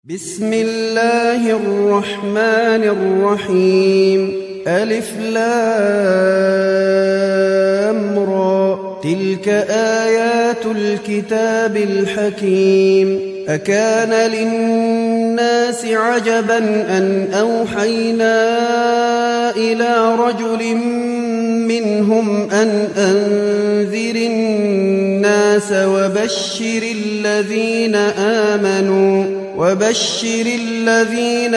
بسم الله الرحمن الرحيم. ألف لام را، تلك آيات الكتاب الحكيم. أكان للناس عجبا أن أوحينا إلى رجل منهم أن أنذر الناس وبشر الذين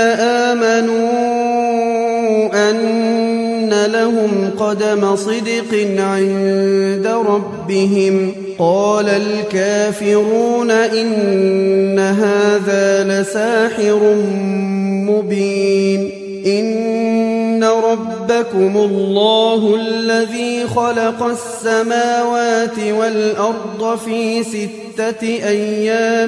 آمنوا أن لهم قدم صدق عند ربهم. قال الكافرون إن هذا لساحر مبين. إن ربكم الله الذي خلق السماوات والأرض في 6 أيام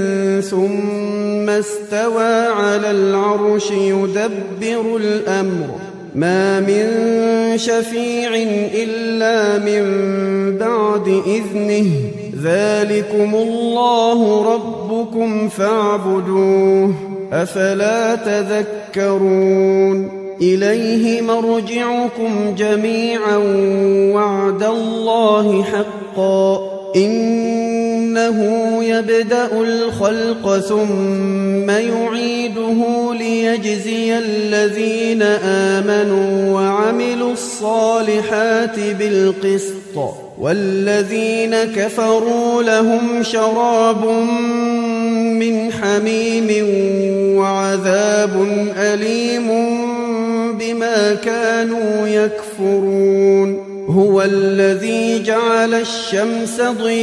ثم استوى على العرش يدبر الأمر. ما من شفيع إلا من بعد إذنه. ذلكم الله ربكم فاعبدوه، أفلا تذكرون. إليه مرجعكم جميعا وعد الله حقا. إنه يبدأ الخلق ثم يعيده ليجزي الذين آمنوا وعملوا الصالحات بالقسط، والذين كفروا لهم شراب من حميم وعذاب أليم بما كانوا يكفرون. هو الذي جعل الشمس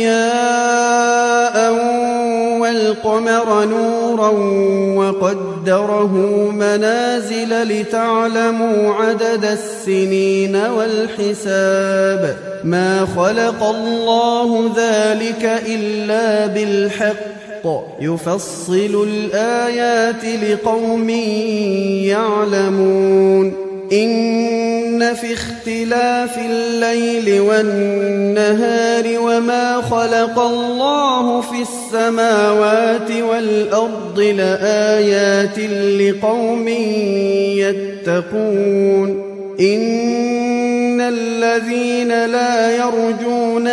ضياء والقمر نورا وقدره منازل لتعلموا عدد السنين والحساب. ما خلق الله ذلك إلا بالحق، يفصل الآيات لقوم يعلمون. إن في اختلاف الليل والنهار وما خلق الله في السماوات والأرض لآيات لقوم يتقون. إن الذين لا يرجون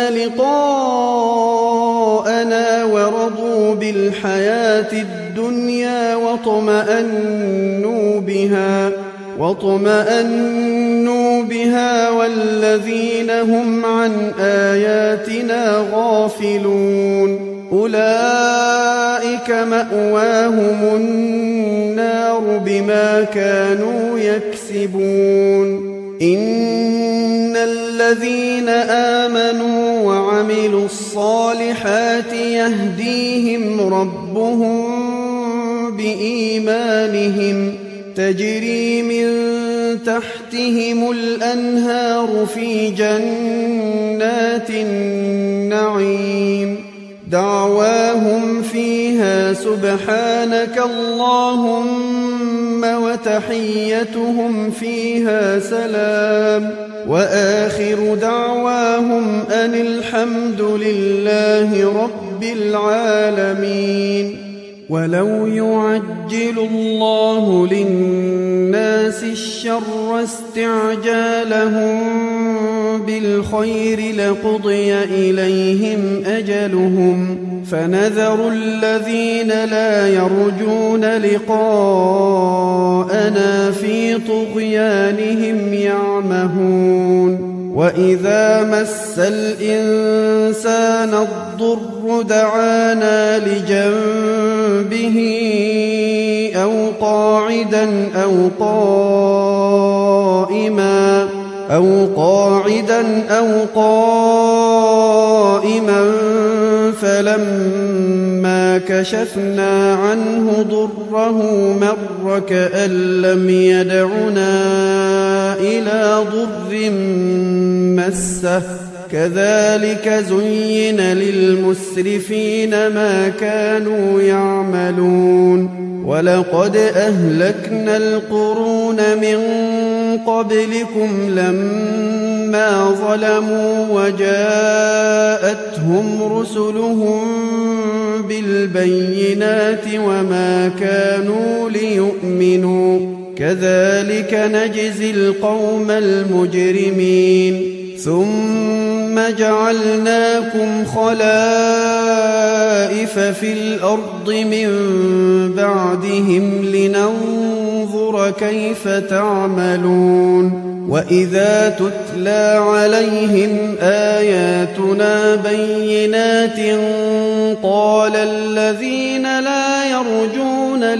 لقاءنا ورضوا بالحياة الدنيا واطمأنوا بها والذين هم عن آياتنا غافلون أولئك مأواهم النار بما كانوا يكسبون. إن الذين آمنوا وعملوا الصالحات يهديهم ربهم بإيمانهم، تجري من تحتهم الأنهار في جنات النعيم. دعواهم فيها سبحانك اللهم وتحيتهم فيها سلام، وآخر دعواهم أن الحمد لله رب العالمين. ولو يعجل الله للناس الشر استعجالهم بالخير لقضي إليهم أجلهم، فنذر الذين لا يرجون لقاءنا في طغيانهم يعمهون. وإذا مس الإنسان الضر دعانا لجنبه أو قاعدا أو قائما فلما كشفنا عنه ضره مر كأن لم يدعنا إلى ضر مسه. كذلك زين للمسرفين ما كانوا يعملون. ولقد أهلكنا القرون من قبلكم لما ظلموا وجاءتهم رسلهم بالبينات وما كانوا ليؤمنوا كذلك نجزي القوم المجرمين ثم جعلناكم خلائف في الأرض من بعدهم لننظر كيف تعملون وإذا تتلى عليهم آياتنا بينات قال الذين لا يرجون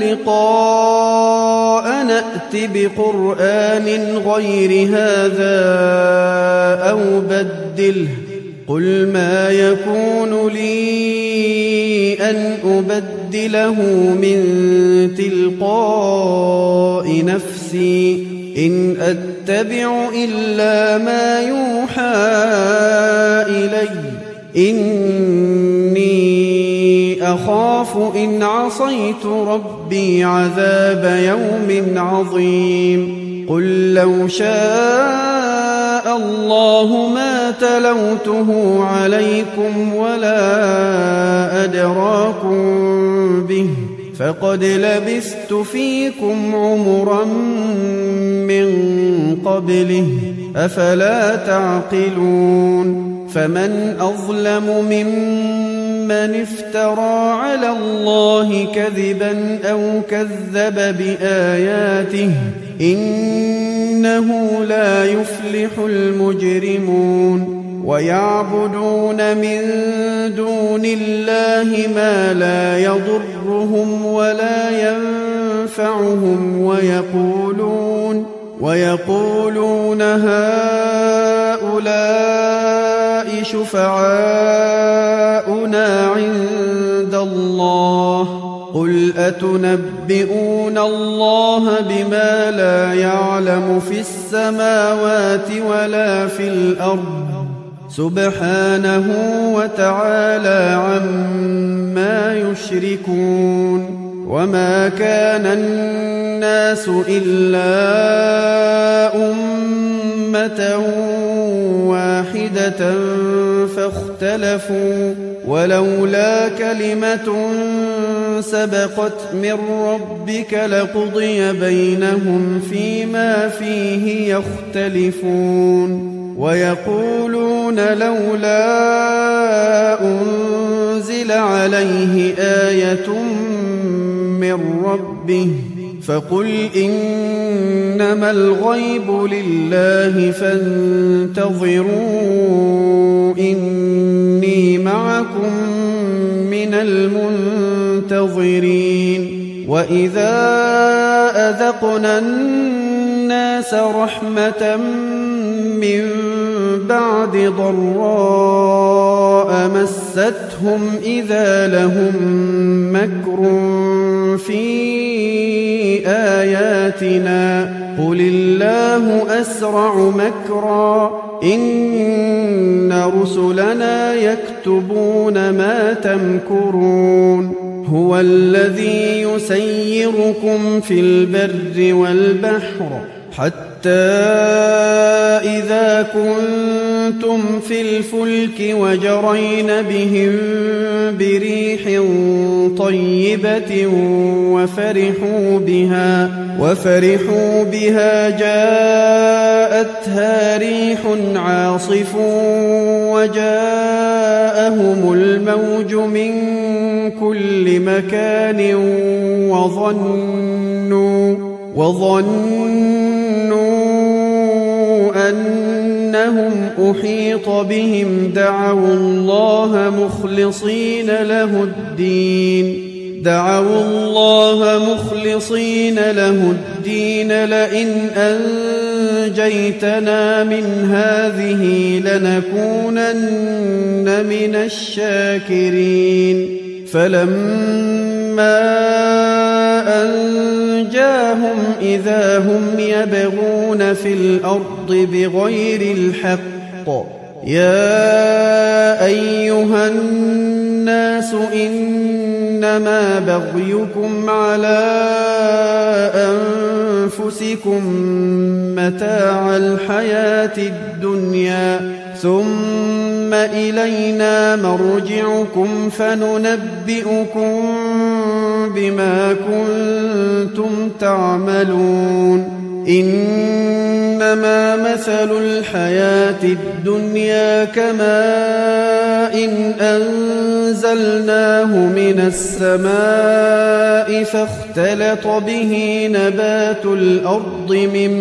لقاء نأت بقرآن غير هذا أو بدله قل ما يكون لي أن أبدله من تلقاء نفسي إن أتبع إلا ما يوحى إلي إني أخاف إن عصيت ربي عذاب يوم عظيم قل لو شاء الله ما تلوته عليكم ولا أدراكم به فقد لبثت فيكم عمرا من قبله أفلا تعقلون فمن أظلم ممن افترى على الله كذبا أو كذب بآياته إنه لا يفلح المجرمون ويعبدون من دون الله ما لا يضرهم ولا ينفعهم ويقولون هؤلاء شفعاؤنا عند الله قل أتنبئون الله بما لا يعلم في السماوات ولا في الأرض سبحانه وتعالى عما يشركون وما كان الناس إلا أمة واحدة فاختلفوا ولولا كلمة سبقت من ربك لقضي بينهم فيما فيه يختلفون ويقولون لولا أنزل عليه آية من ربه فقل إنما الغيب لله فانتظروا إني معكم من المنتظرين وإذا أذقنا الناس رحمة من بعد ضراء مستهم إذا لهم مكر في آياتنا قل الله أسرع مكرا إن رسلنا يكتبون ما تمكرون هو الذي يسيركم في البر والبحر حتى إذا كنتم في الفلك وجرين بهم بريح طيبة وفرحوا بها جاءتها ريح عاصف وجاءهم الموج من كل مكان وظنوا أنهم أحيط بهم دعوا الله مخلصين له الدين لئن أنجيتنا من هذه لنكونن من الشاكرين فلما أنجاهم إذا هم يبغون في الأرض بغير الحق يا أيها الناس إن إنما بغيكم على أنفسكم متاع الحياة الدنيا ثم إلينا مرجعكم فننبئكم بما كنتم تعملون إنما مثل الحياة الدنيا كماء أنزلناه من السماء فاختلط به نبات الأرض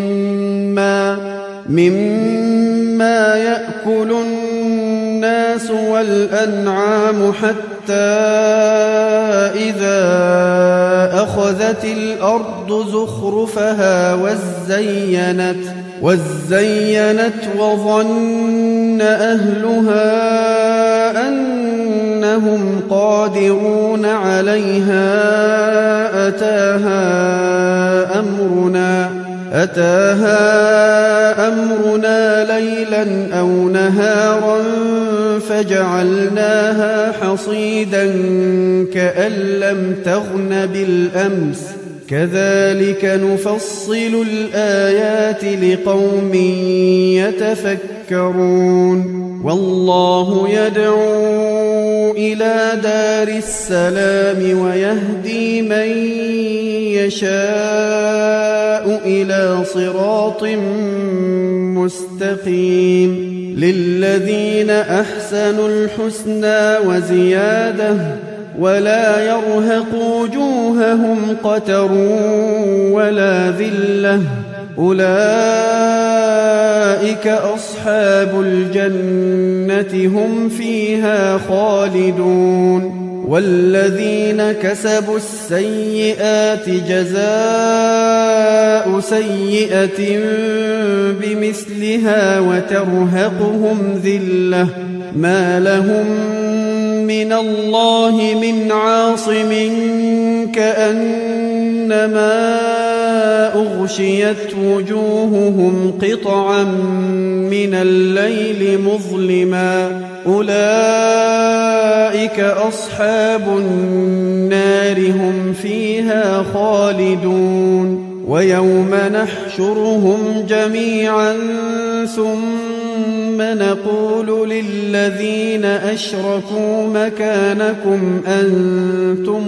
مما يأكل الناس والأنعام حتى إذا أخذت الأرض زخرفها وزينت وظن أهلها أنهم قادرون عليها أتاها أمرنا ليلا أو نهارا فجعلناها حصيدا كأن لم تغن بالأمس كذلك نفصل الآيات لقوم يتفكرون والله يدعو إلى دار السلام ويهدي من يشاء إلى صراط مستقيم للذين أحسنوا الحسنى وزيادة ولا يرهق وجوههم قتر ولا ذلة أولئك أصحاب الجنة هم فيها خالدون والذين كسبوا السيئات جزاء سيئة بمثلها وترهقهم ذلة ما لهم من الله من عاصم كأنما أغشيت وجوههم قطعا من الليل مظلما أولئك أصحاب النار هم فيها خالدون ويوم نحشرهم جميعا ثم نقول للذين أشركوا مكانكم أنتم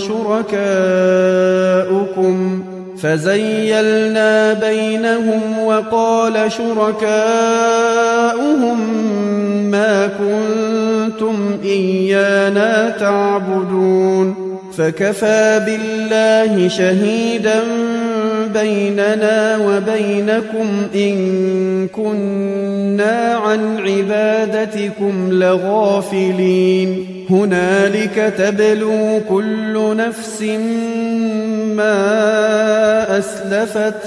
وشركاؤكم فزيلنا بينهم وقال شركاؤهم ما كنتم إيانا تعبدون فكفى بالله شهيدا بيننا وبينكم إن كنا عن عبادتكم لغافلين هنالك تبلو كل نفس ما أسلفت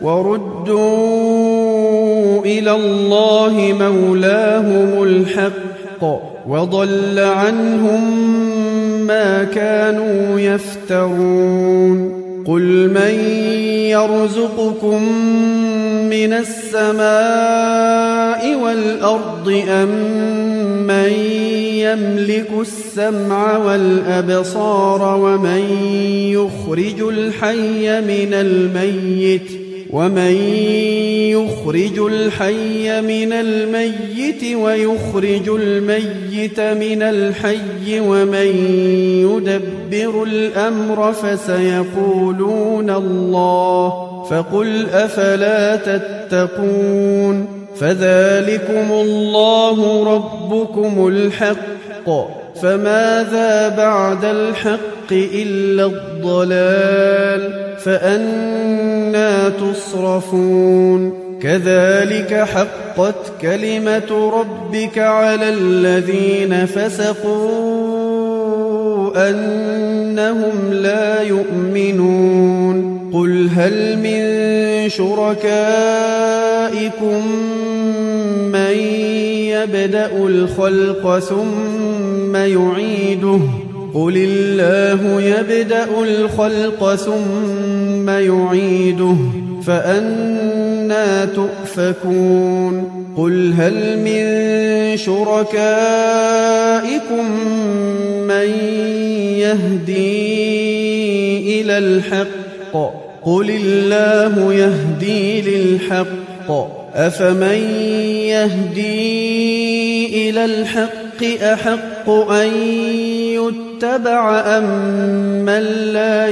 وردوا إلى الله مولاهم الحق وضل عنهم ما كانوا يفترون قل من يرزقكم من السماء والأرض أم من يملك السمع والأبصار ومن يخرج الحي من الميت ويخرج الميت من الحي ومن يدبر الأمر فسيقولون الله فقل أفلا تتقون فذلكم الله ربكم الحق فماذا بعد الحق إلا الضلال فأنى تصرفون كذلك حقت كلمة ربك على الذين فسقوا أنهم لا يؤمنون قل هل من شركائكم من يبدأ الخلق ثم يعيده قل الله يبدأ الخلق ثم يعيده فأنى تؤفكون قل هل من شركائكم من يهدي إلى الحق قل الله يهدي للحق أفمن يهدي إلى الحق أحق أن يتبع أم من لا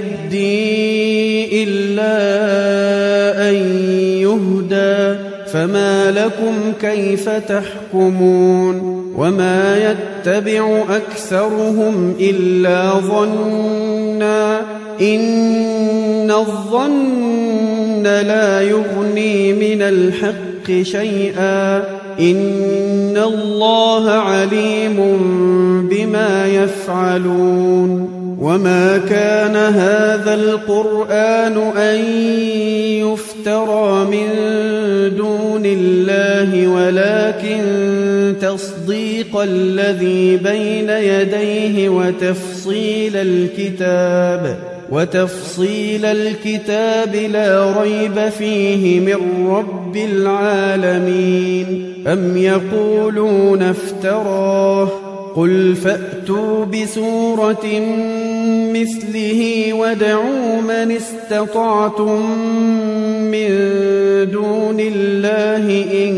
يهدي إلا أن يهدى فما لكم كيف تحكمون وما يتبع أكثرهم إلا ظنا إن الظن لا يغني من الحق شيئا إن الله عليم بما يفعلون وما كان هذا القرآن أن يفترى من دون الله ولكن تصديق الذي بين يديه وتفصيل الكتاب لا ريب فيه من رب العالمين أم يقولون افتراه قل فأتوا بسورة مثله وادعوا من استطعتم من دون الله إن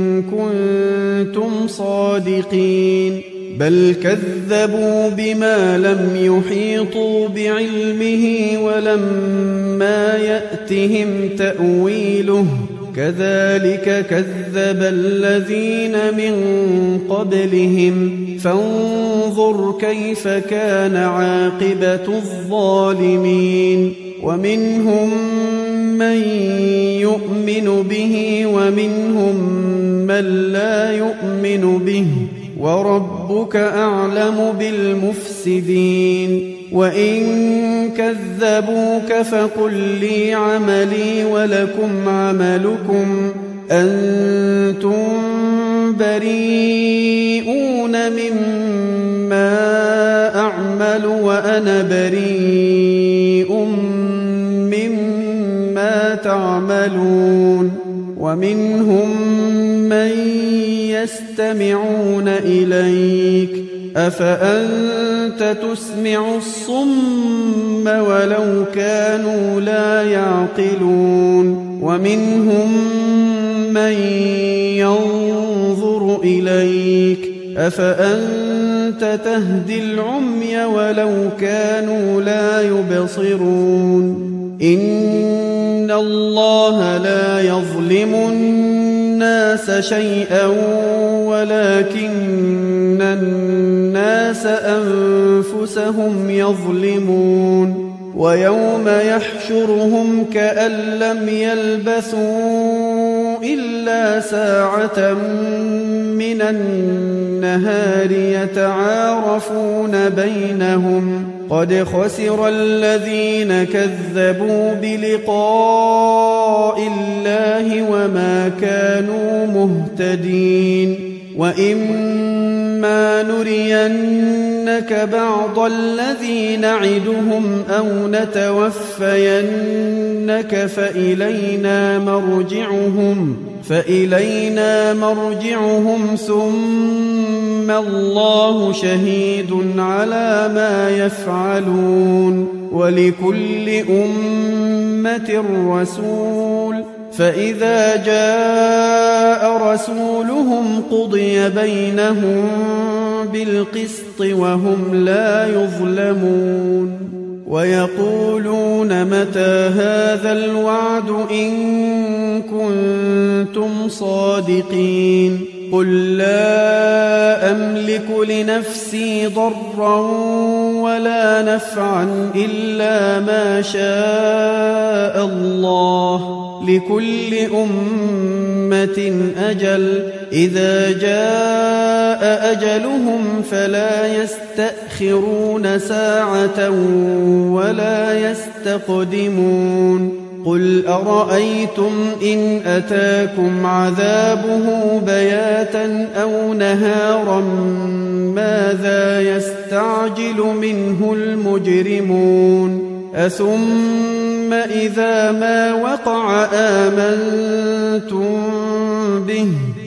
كنتم صادقين بل كذبوا بما لم يحيطوا بعلمه ولما يأتهم تأويله كذلك كذب الذين من قبلهم فانظر كيف كان عاقبة الظالمين ومنهم من يؤمن به ومنهم من لا يؤمن به وربك أعلم بالمفسدين وإن كذبوك فقل لي عملي ولكم عملكم أنتم بريئون مما أعمل وأنا بريء مما تعملون ومنهم من يستمعون إليك أفأنت تسمع الصم ولو كانوا لا يعقلون ومنهم من ينظر إليك أفأنت تهدي العمي ولو كانوا لا يبصرون إن الله لا يظلم الناس شيئا ولكن الناس أنفسهم يظلمون ويوم يحشرهم كأن لم يلبثوا إلا ساعة من النهار يتعارفون بينهم قد خسر الذين كذبوا بلقاء الله وما كانوا مهتدين وإما نرينك بعض الذي نعدهم أو نتوفينك فإلينا مرجعهم ثم الله شهيد على ما يفعلون ولكل أمة رسول فإذا جاء رسولهم قضي بينهم بالقسط وهم لا يظلمون ويقولون متى هذا الوعد إن كنتم صادقين قل لا أملك لنفسي ضرا ولا نفعا إلا ما شاء الله لكل أمة أجل إذا جاء أجلهم فلا يستأخرون ساعة ولا يستقدمون قل أرأيتم إن أتاكم عذابه بياتا أو نهارا ماذا يستعجل منه المجرمون أثم إذا ما وقع آمنتم به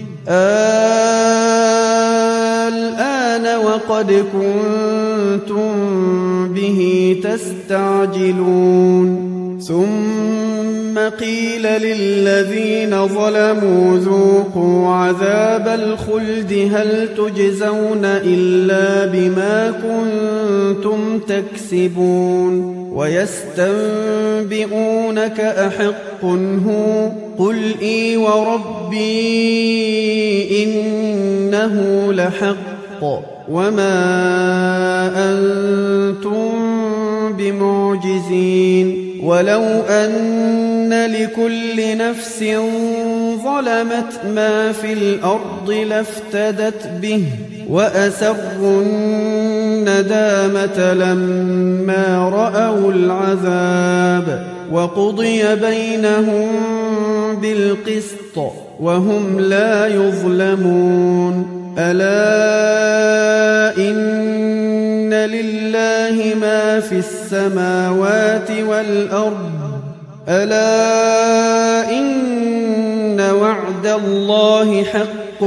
الآن وقد كنتم به تستعجلون ثم قيل للذين ظلموا ذوقوا عذاب الخلد هل تجزون إلا بما كنتم تكسبون ويستنبئونك أحق هو قل إي وربي إنه لحق وما أنتم بمعجزين ولو أن لكل نفس ظلمت ما في الأرض لافتدت به وأسروا الندامة لما رأوا العذاب وقضي بينهم بالقسط وهم لا يظلمون ألا إن لله ما في السماوات والأرض ألا إن وعد الله حق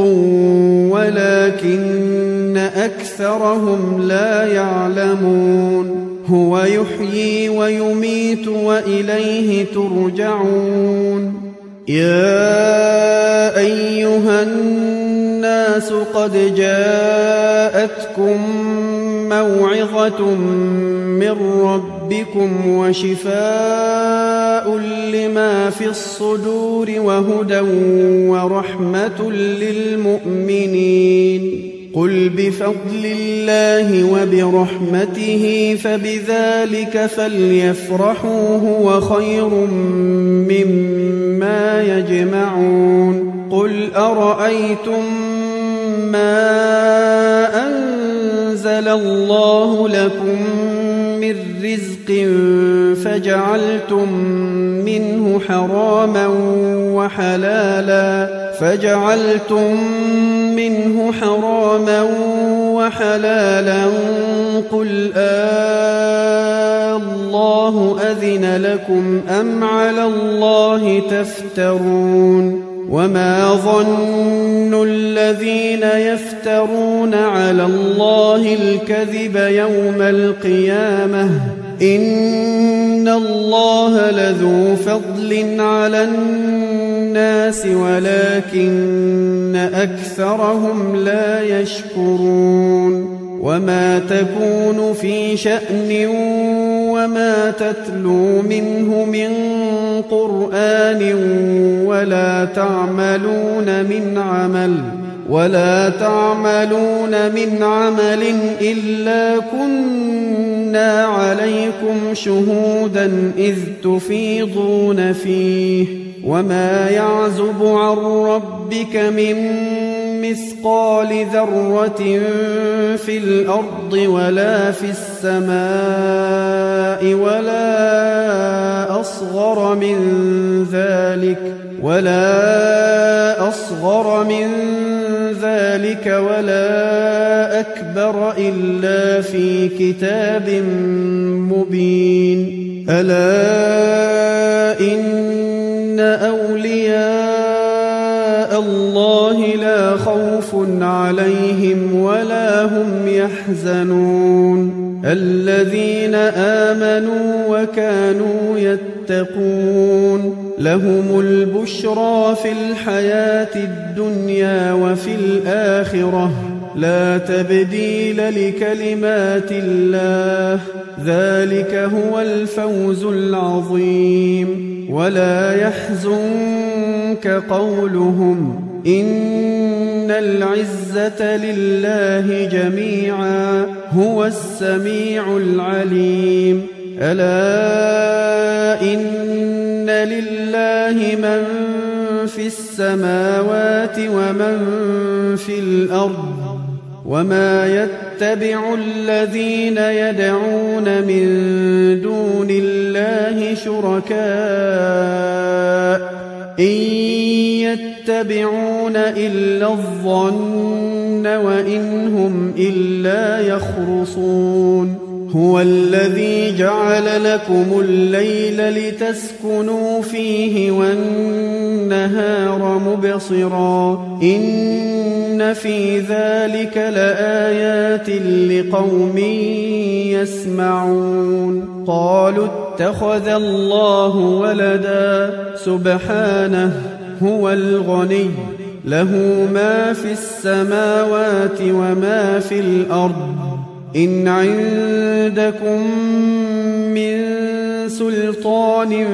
ولكن أكثرهم لا يعلمون هو يحيي ويميت وإليه ترجعون يا أيها الناس قد جاءتكم موعظة من ربكم وشفاء لما في الصدور وهدى ورحمة للمؤمنين قل بفضل الله وبرحمته فبذلك فليفرحوا هو خير مما يجمعون قل أرأيتم ما أنزل الله لكم من رزق فجعلتم منه حراما وحلالا قل الله أذن لكم أم على الله تفترون وما ظن الذين يفترون على الله الكذب يوم القيامة إن الله لذو فضل على الناس ولكن أكثرهم لا يشكرون وما تكون في شأن وما تتلو منه من قرآن ولا تعملون من عمل إلا كنا عليكم شهودا إذ تفيضون فيه وما يعزب عن ربك من مثقال ذرة في الأرض ولا في السماء ولا أصغر من ذلك ولا أكبر إلا في كتاب مبين ألا إن أولياء الله لا خوف عليهم ولا هم يحزنون الذين آمنوا وكانوا يتقون لهم البشرى في الحياة الدنيا وفي الآخرة لا تبديل لكلمات الله ذلك هو الفوز العظيم ولا يحزنك قولهم إن العزة لله جميعا هو السميع العليم ألا إن لله من في السماوات ومن في الأرض وما يتبع يتبع الذين يدعون من دون الله شركاء إن يتبعون إلا الظن وإن هم إلا يخرصون هو الذي جعل لكم الليل لتسكنوا فيه والنهار مبصرا إن في ذلك لآيات لقوم يسمعون قالوا اتخذ الله ولدا سبحانه هو الغني له ما في السماوات وما في الأرض إن عندكم من سلطان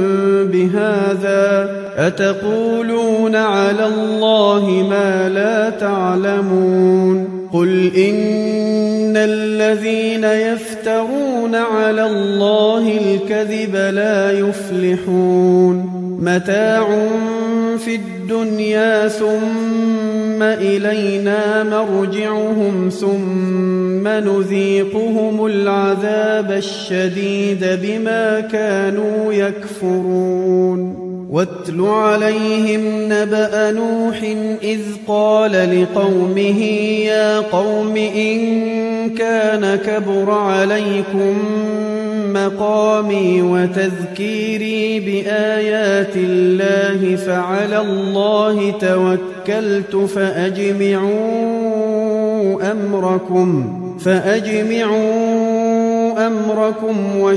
بهذا أتقولون على الله ما لا تعلمون قل إن الذين يفترون على الله الكذب لا يفلحون متاع في الدنيا ثم إلينا مرجعهم ثم نذيقهم العذاب الشديد بما كانوا يكفرون واتل عليهم نبأ نوح إذ قال لقومه يا قوم إن كان كبر عليكم مقامي وتذكيري بآيات الله فعلى الله توكلت فأجمعوا أمركم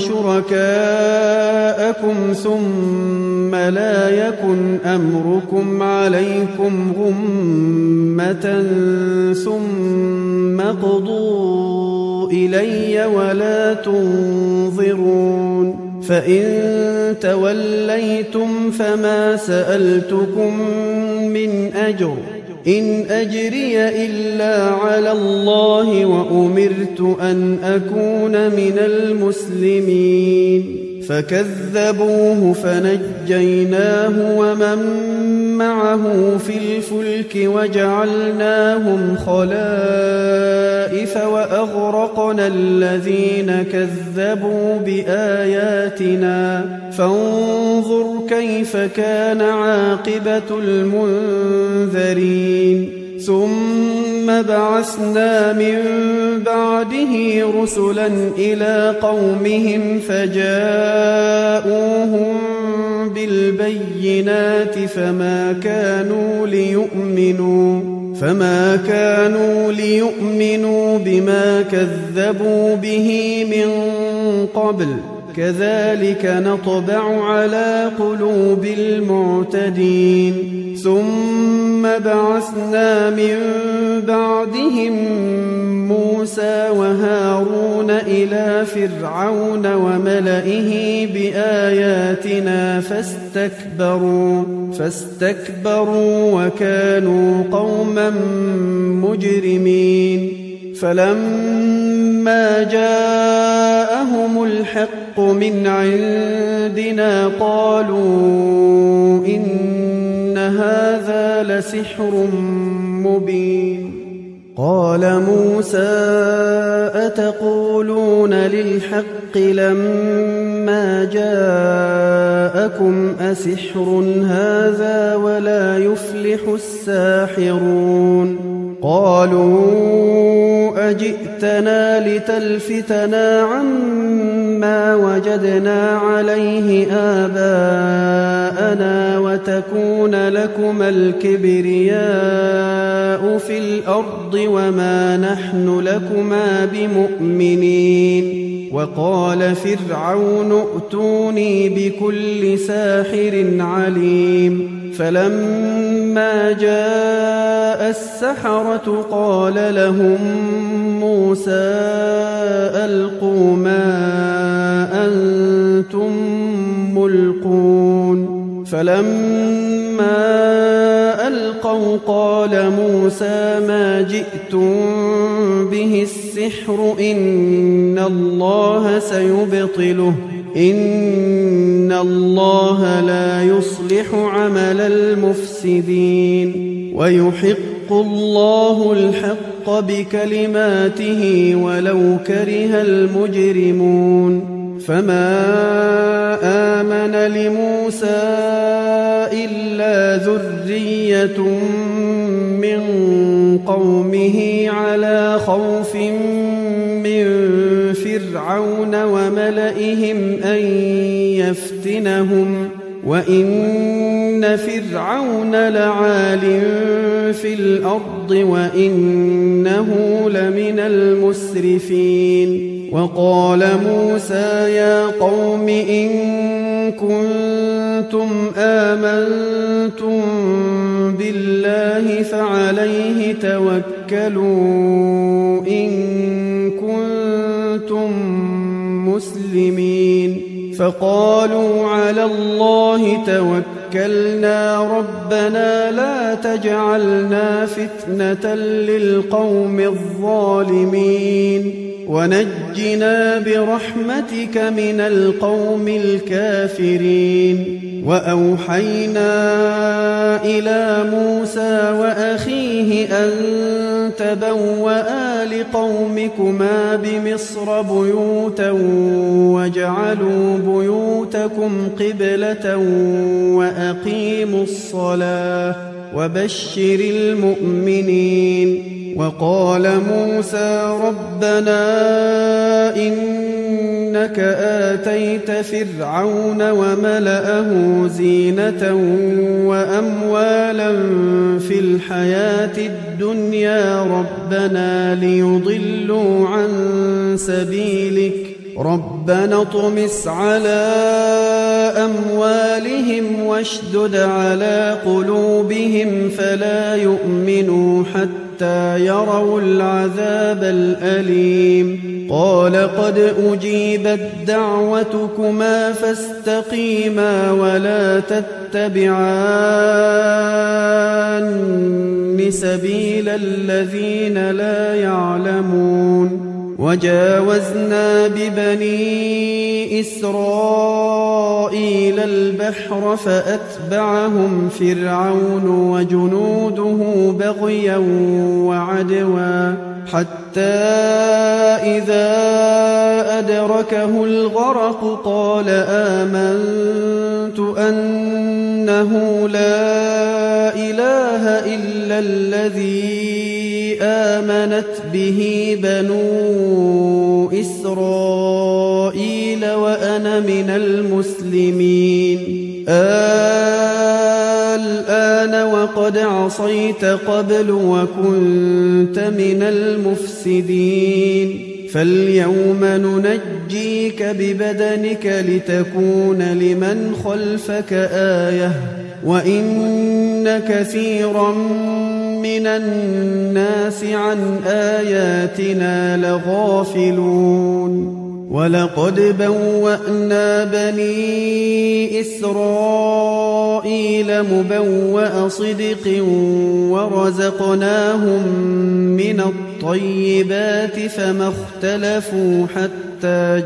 وشركاءكم ثم لا يكن أمركم عليكم غمة ثم اقضوا إلي ولا تنظرون فإن توليتم فما سألتكم من أجر إن أجري إلا على الله وأمرت أن أكون من المسلمين فكذبوه فنجيناه ومن معه في الفلك وجعلناهم خلائف وأغرقنا الذين كذبوا بآياتنا فانظر كيف كان عاقبة المنذرين ثم بعثنا من بعده رسلا إلى قومهم فجاءوهم بالبينات فما كانوا ليؤمنوا بما كذبوا به من قبل كذلك نطبع على قلوب المعتدين ثم بعثنا من بعدهم موسى وهارون إلى فرعون وملئه بآياتنا فاستكبروا وكانوا قوما مجرمين فلما جاءهم الحق من عندنا قالوا إن هذا لسحر مبين قال موسى أتقولون للحق لما جاءكم أسحر هذا ولا يفلح الساحرون قالوا أجئتنا لتلفتنا عما وجدنا عليه آباءنا وتكون لكما الكبرياء في الأرض وما نحن لكما بمؤمنين وقال فرعون ائتوني بكل ساحر عليم فلما جاء السحرة قال لهم موسى ألقوا ما أنتم ملقون فلما ألقوا قال موسى ما جئتم به السحر إن الله سيبطله إن الله لا يصلح عمل المفسدين ويحق الله الحق بكلماته ولو كره المجرمون فما آمن لموسى إلا ذرية من قومه على خوف من فرعون وملئهم أن يفتنهم وإن فرعون لعال في الأرض وإنه لمن المسرفين وقال موسى يا قوم إن كنتم آمنتم بالله فعليه توكلوا إن كنتم مسلمين فقالوا على الله توكلنا ربنا لا تجعلنا فتنة للقوم الظالمين ونجنا برحمتك من القوم الكافرين وأوحينا إلى موسى وأخيه أن تبوأ لقومكما بمصر بيوتا واجعلوا بيوتكم قبلة وأقيموا الصلاة وبشر المؤمنين وقال موسى ربنا إنك آتيت فرعون وملأه زينة وأموالا في الحياة الدنيا ربنا ليضلوا عن سبيلك ربنا اطمس على أموالهم واشدد على قلوبهم فلا يؤمنوا حتى يروا العذاب الأليم قال قد أجيبت دعوتكما فاستقيما ولا تتبعان سبيل الذين لا يعلمون وجاوزنا ببني إسرائيل البحر فأتبعهم فرعون وجنوده بغيا وعدوا حتى إذا أدركه الغرق قال آمنت أنه لا إله إلا الذي آمنت به بنو إسرائيل وأنا من المسلمين الآن وقد عصيت قبل وكنت من المفسدين فاليوم ننجيك ببدنك لتكون لمن خلفك آية وإن كثيرا من الناس عن آياتنا لغافلون ولقد بوأنا بني إسرائيل مبوأ صدق ورزقناهم من الطيبات فما اختلفوا حتى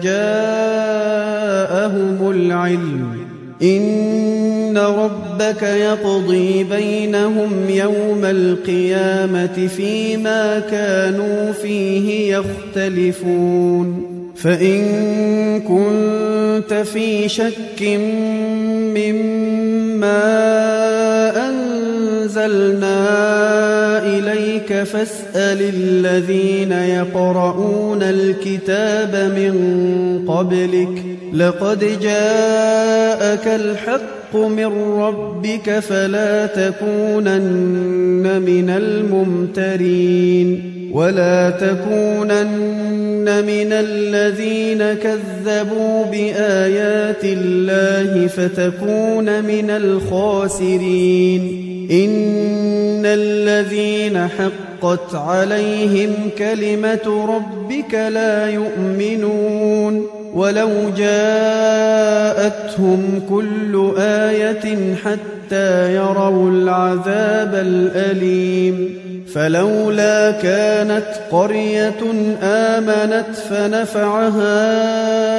جاءهم العلم إن ربك يقضي بينهم يوم القيامة فيما كانوا فيه يختلفون فإن كنت في شك مما أنزلنا إليك فاسأل الذين يقرؤون الكتاب من قبلك لقد جاءك الحق من ربك فلا تكونن من الممترين ولا تكونن من الذين كذبوا بآيات الله فتكون من الخاسرين إن الذين حقت عليهم كلمة ربك لا يؤمنون ولو جاءتهم كل آية حتى يروا العذاب الأليم فلولا كانت قرية آمنت فنفعها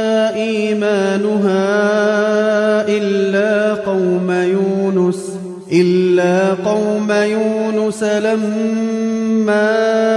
إيمانها إلا قوم يونس إلا قوم يونس لما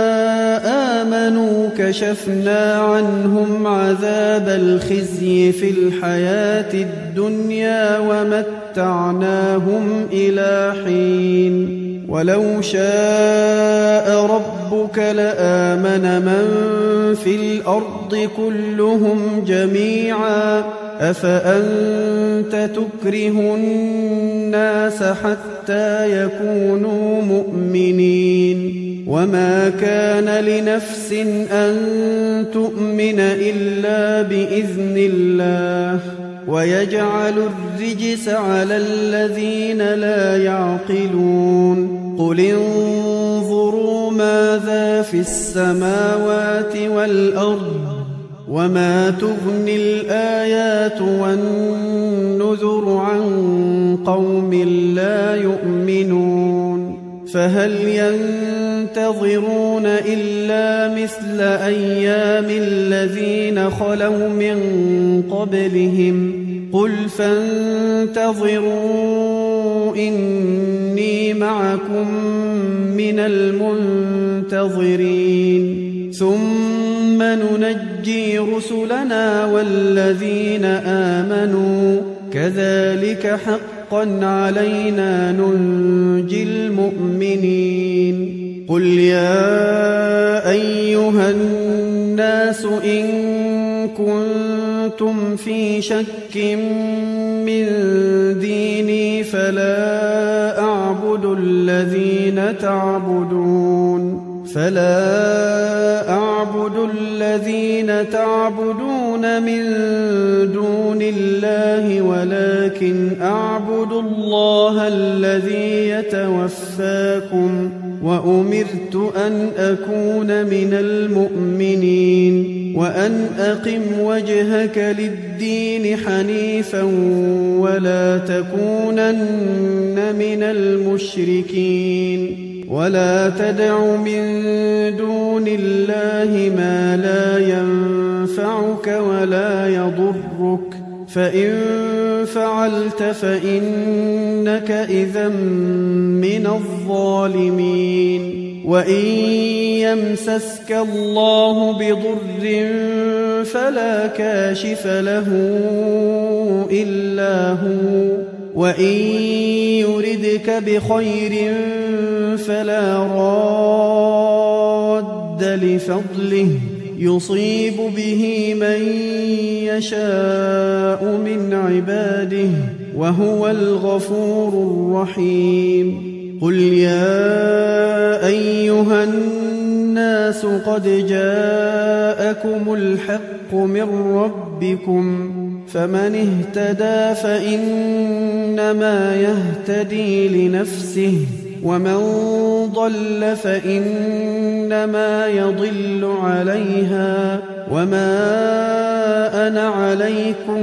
آمنوا كشفنا عنهم عذاب الخزي في الحياة الدنيا ومتعناهم إلى حين ولو شاء ربك لآمن من في الأرض كلهم جميعا أفأنت تكره الناس حتى يكونوا مؤمنين وما كان لنفس أن تؤمن إلا بإذن الله ويجعل الرجس على الذين لا يعقلون قل انظروا ماذا في السماوات والأرض وما تغني الآيات والنذر عن قوم لا يؤمنون فهل ينتظرون إلا مثل أيام الذين خلوا من قبلهم قل فانتظروا إني معكم من المنتظرين ثم ننجي رسلنا والذين آمنوا كذلك حقا علينا ننجي المؤمنين قل يا أيها الناس إن كنتم في شك من ديني فلا أعبد الذين تعبدون من دون الله ولكن أعبد الله الذي يتوفاكم وأمرت أن أكون من المؤمنين وأن أقم وجهك للدين حنيفا ولا تكونن من المشركين ولا تدع من دون الله ما لا ينفعك ولا يضرك فإن فعلت فإنك إذا من الظالمين وإن يمسسك الله بضر فلا كاشف له إلا هو وإن يردك بخير فلا راد لفضله يصيب به من يشاء من عباده وهو الغفور الرحيم قل يا أيها الناس قد جاءكم الحق من ربكم فمن اهتدى فإنما يهتدي لنفسه ومن ضل فإنما يضل عليها وما أنا عليكم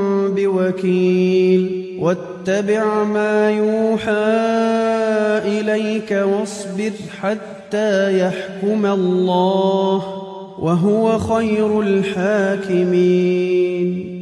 بوكيل واتبع ما يوحى إليك واصبر حتى يحكم الله وهو خير الحاكمين